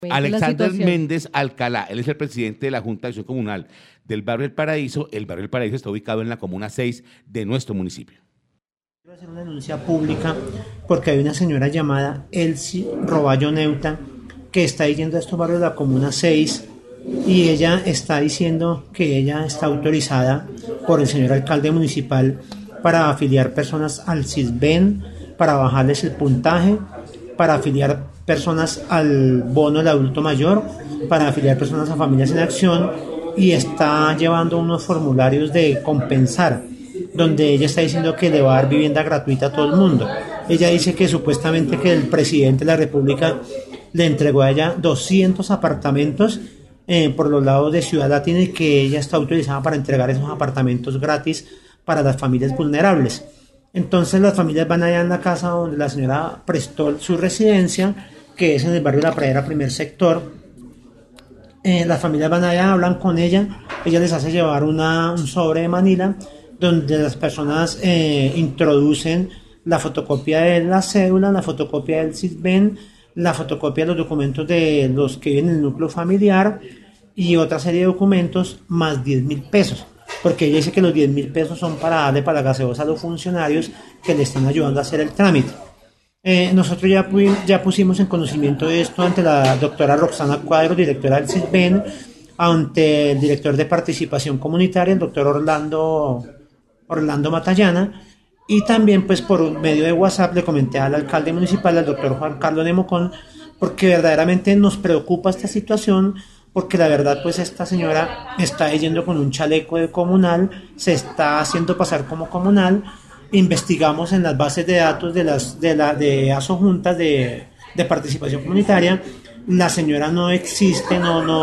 Alexander Méndez Alcalá, él es el presidente de la Junta de Acción Comunal del barrio El Paraíso. El barrio El Paraíso está ubicado en la comuna 6 de nuestro municipio. Quiero hacer una denuncia pública porque hay una señora llamada Elsie Roballo Neuta que está yendo a estos barrios de la comuna 6 y ella está diciendo que ella está autorizada por el señor alcalde municipal para afiliar personas al CISBEN, para bajarles el puntaje, para afiliar personas al bono del adulto mayor, para afiliar personas a Familias en Acción, y está llevando unos formularios de compensar, donde ella está diciendo que le va a dar vivienda gratuita a todo el mundo. Ella dice que supuestamente que el presidente de la República le entregó a ella 200 apartamentos por los lados de Ciudad Latina y que ella está autorizada para entregar esos apartamentos gratis para las familias vulnerables. Entonces las familias van allá en la casa donde la señora prestó su residencia, que es en el barrio La Pradera, primer sector. Las familias van allá, hablan con ella les hace llevar un sobre de Manila donde las personas introducen la fotocopia de la cédula, la fotocopia del CISBEN, la fotocopia de los documentos de los que viven en el núcleo familiar y otra serie de documentos más 10.000 pesos. Porque ella dice que los 10.000 pesos son para darle para la gaseosa a los funcionarios que le están ayudando a hacer el trámite. Nosotros ya pusimos en conocimiento de esto ante la doctora Roxana Cuadro, directora del CISBEN, ante el director de participación comunitaria, el doctor Orlando Matallana, y también pues por medio de WhatsApp le comenté al alcalde municipal, al doctor Juan Carlos Nemocón, porque verdaderamente nos preocupa esta situación, porque la verdad pues esta señora está yendo con un chaleco de comunal, se está haciendo pasar como comunal. Investigamos en las bases de datos de asojuntas de participación comunitaria, la señora no existe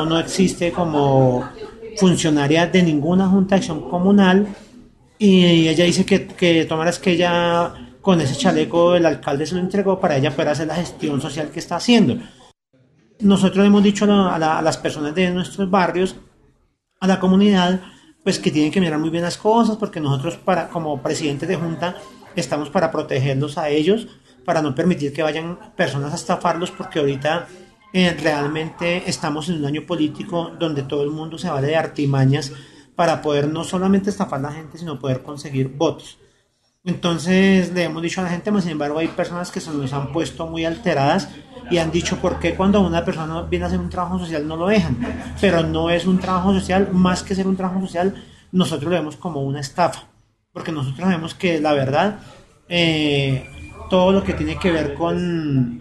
como funcionaria de ninguna junta de acción comunal, y ella dice que tomaras que ella con ese chaleco el alcalde se lo entregó para ella poder hacer la gestión social que está haciendo. Nosotros hemos dicho a las personas de nuestros barrios, a la comunidad, pues que tienen que mirar muy bien las cosas, porque nosotros como presidentes de junta estamos para protegerlos a ellos, para no permitir que vayan personas a estafarlos, porque ahorita realmente estamos en un año político donde todo el mundo se vale de artimañas para poder no solamente estafar a la gente, sino poder conseguir votos. Entonces le hemos dicho a la gente, sin embargo hay personas que se nos han puesto muy alteradas y han dicho por qué cuando una persona viene a hacer un trabajo social no lo dejan, pero no es un trabajo social, más que ser un trabajo social, nosotros lo vemos como una estafa, porque nosotros vemos que la verdad, todo lo que tiene que ver con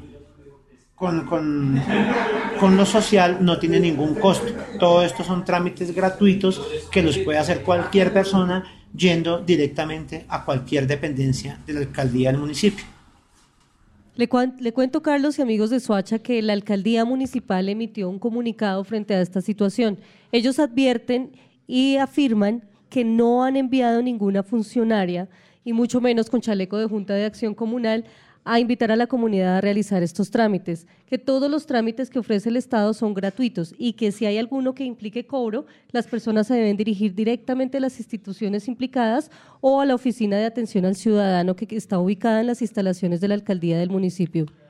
lo social no tiene ningún costo. Todo esto son trámites gratuitos que los puede hacer cualquier persona yendo directamente a cualquier dependencia de la alcaldía del municipio. Le cuento, Carlos y amigos de Soacha, que la alcaldía municipal emitió un comunicado frente a esta situación. Ellos advierten y afirman que no han enviado ninguna funcionaria, y mucho menos con chaleco de Junta de Acción Comunal, a invitar a la comunidad a realizar estos trámites, que todos los trámites que ofrece el Estado son gratuitos y que si hay alguno que implique cobro, las personas se deben dirigir directamente a las instituciones implicadas o a la Oficina de Atención al Ciudadano que está ubicada en las instalaciones de la alcaldía del municipio.